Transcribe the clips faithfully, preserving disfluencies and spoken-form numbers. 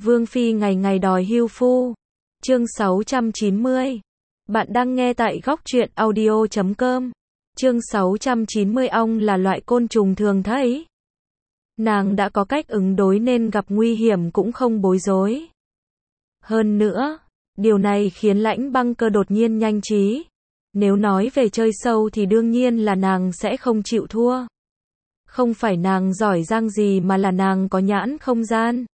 Vương Phi ngày ngày đòi hưu phu. Chương sáu trăm chín mươi. Bạn đang nghe tại góc truyện audio chấm com. Chương sáu trăm chín mươi. Ong là loại côn trùng thường thấy. Nàng đã có cách ứng đối nên gặp nguy hiểm cũng không bối rối. Hơn nữa, điều này khiến Lãnh Băng Cơ đột nhiên nhanh trí. Nếu nói về chơi sâu thì đương nhiên là nàng sẽ không chịu thua. Không phải nàng giỏi giang gì mà là nàng có nhãn không gian.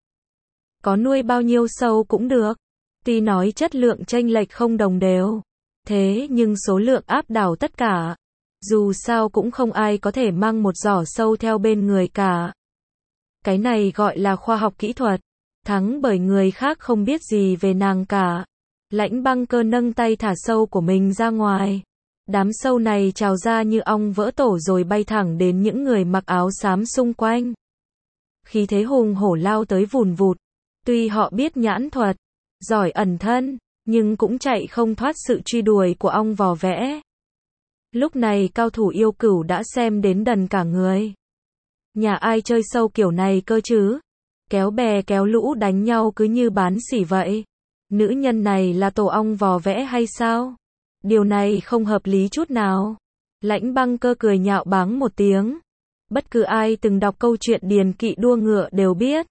Có nuôi bao nhiêu sâu cũng được. Tuy nói chất lượng chênh lệch không đồng đều, thế nhưng số lượng áp đảo tất cả. Dù sao cũng không ai có thể mang một giỏ sâu theo bên người cả. Cái này gọi là khoa học kỹ thuật. Thắng bởi người khác không biết gì về nàng cả. Lãnh Băng Cơ nâng tay thả sâu của mình ra ngoài. Đám sâu này trào ra như ong vỡ tổ rồi bay thẳng đến những người mặc áo xám xung quanh. Khí thế hùng hổ lao tới vùn vụt. Tuy họ biết nhãn thuật, giỏi ẩn thân, nhưng cũng chạy không thoát sự truy đuổi của ong vò vẽ. Lúc này cao thủ yêu cửu đã xem đến đần cả người. Nhà ai chơi sâu kiểu này cơ chứ? Kéo bè kéo lũ đánh nhau cứ như bán sỉ vậy. Nữ nhân này là tổ ong vò vẽ hay sao? Điều này không hợp lý chút nào. Lãnh Băng Cơ cười nhạo báng một tiếng. Bất cứ ai từng đọc câu chuyện điền kỵ đua ngựa đều biết.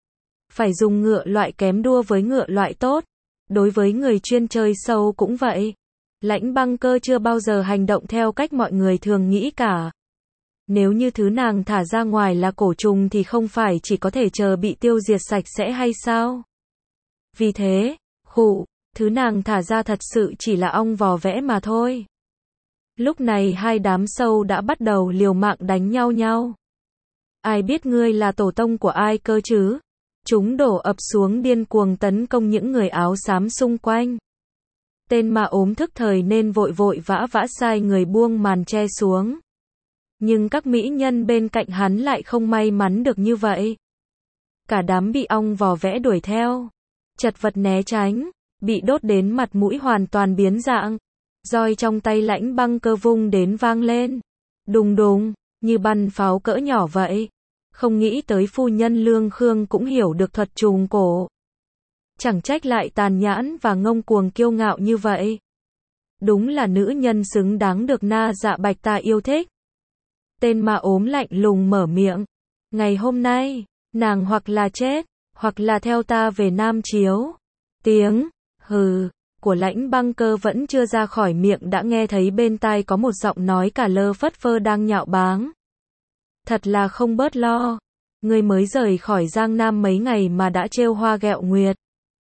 Phải dùng ngựa loại kém đua với ngựa loại tốt. Đối với người chuyên chơi sâu cũng vậy. Lãnh Băng Cơ chưa bao giờ hành động theo cách mọi người thường nghĩ cả. Nếu như thứ nàng thả ra ngoài là cổ trùng thì không phải chỉ có thể chờ bị tiêu diệt sạch sẽ hay sao? Vì thế, khụ, thứ nàng thả ra thật sự chỉ là ong vò vẽ mà thôi. Lúc này hai đám sâu đã bắt đầu liều mạng đánh nhau nhau. Ai biết ngươi là tổ tông của ai cơ chứ? Chúng đổ ập xuống điên cuồng tấn công những người áo xám xung quanh. Tên mà ốm thức thời nên vội vội vã vã sai người buông màn che xuống. Nhưng các mỹ nhân bên cạnh hắn lại không may mắn được như vậy. Cả đám bị ong vò vẽ đuổi theo, chật vật né tránh, bị đốt đến mặt mũi hoàn toàn biến dạng. Roi trong tay Lãnh Băng Cơ vung đến vang lên. Đùng đùng, như bắn pháo cỡ nhỏ vậy. Không nghĩ tới phu nhân Lương Khương cũng hiểu được thuật trùng cổ. Chẳng trách lại tàn nhãn và ngông cuồng kiêu ngạo như vậy. Đúng là nữ nhân xứng đáng được Na Dạ Bạch ta yêu thích. Tên mà ốm lạnh lùng mở miệng. Ngày hôm nay, nàng hoặc là chết, hoặc là theo ta về Nam Chiếu. Tiếng, hừ, của Lãnh Băng Cơ vẫn chưa ra khỏi miệng đã nghe thấy bên tai có một giọng nói cả lơ phất phơ đang nhạo báng. Thật là không bớt lo. Ngươi mới rời khỏi Giang Nam mấy ngày mà đã trêu hoa ghẹo nguyệt.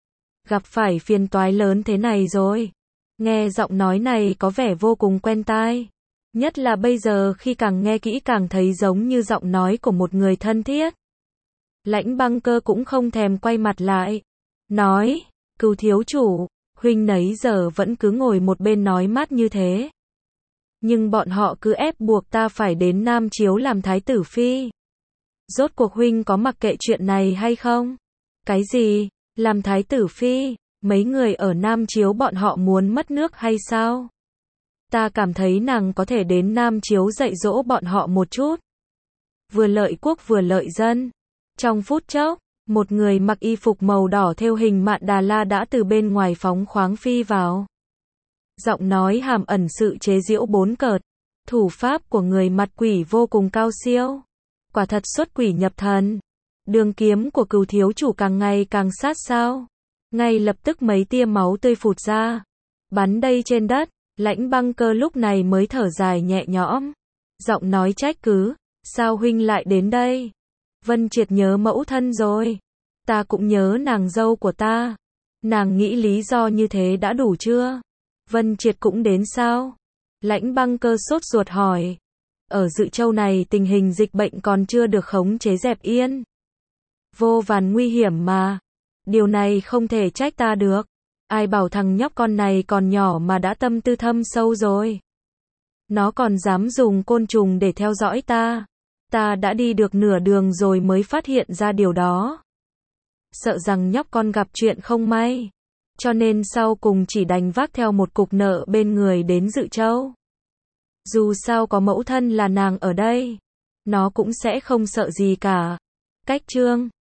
Gặp phải phiền toái lớn thế này rồi. Nghe giọng nói này có vẻ vô cùng quen tai. Nhất là bây giờ khi càng nghe kỹ càng thấy giống như giọng nói của một người thân thiết. Lãnh Băng Cơ cũng không thèm quay mặt lại. Nói, Cửu thiếu chủ, huynh nấy giờ vẫn cứ ngồi một bên nói mát như thế. Nhưng bọn họ cứ ép buộc ta phải đến Nam Chiếu làm thái tử phi. Rốt cuộc huynh có mặc kệ chuyện này hay không? Cái gì? Làm thái tử phi? Mấy người ở Nam Chiếu bọn họ muốn mất nước hay sao? Ta cảm thấy nàng có thể đến Nam Chiếu dạy dỗ bọn họ một chút. Vừa lợi quốc vừa lợi dân. Trong phút chốc, một người mặc y phục màu đỏ thêu hình Mạn Đà La đã từ bên ngoài phóng khoáng phi vào. Giọng nói hàm ẩn sự chế giễu bốn cợt. Thủ pháp của người mặt quỷ vô cùng cao siêu. Quả thật xuất quỷ nhập thần. Đường kiếm của Cửu thiếu chủ càng ngày càng sát sao. Ngay lập tức mấy tia máu tươi phụt ra. Bắn đây trên đất. Lãnh Băng Cơ lúc này mới thở dài nhẹ nhõm. Giọng nói trách cứ. Sao huynh lại đến đây? Vân Triệt nhớ mẫu thân rồi. Ta cũng nhớ nàng dâu của ta. Nàng nghĩ lý do như thế đã đủ chưa? Vân Triệt cũng đến sao? Lãnh Băng Cơ sốt ruột hỏi. Ở Dự Châu này tình hình dịch bệnh còn chưa được khống chế dẹp yên. Vô vàn nguy hiểm mà. Điều này không thể trách ta được. Ai bảo thằng nhóc con này còn nhỏ mà đã tâm tư thâm sâu rồi. Nó còn dám dùng côn trùng để theo dõi ta. Ta đã đi được nửa đường rồi mới phát hiện ra điều đó. Sợ rằng nhóc con gặp chuyện không may. Cho nên sau cùng chỉ đành vác theo một cục nợ bên người đến Dự Châu. Dù sao có mẫu thân là nàng ở đây. Nó cũng sẽ không sợ gì cả. Cách chương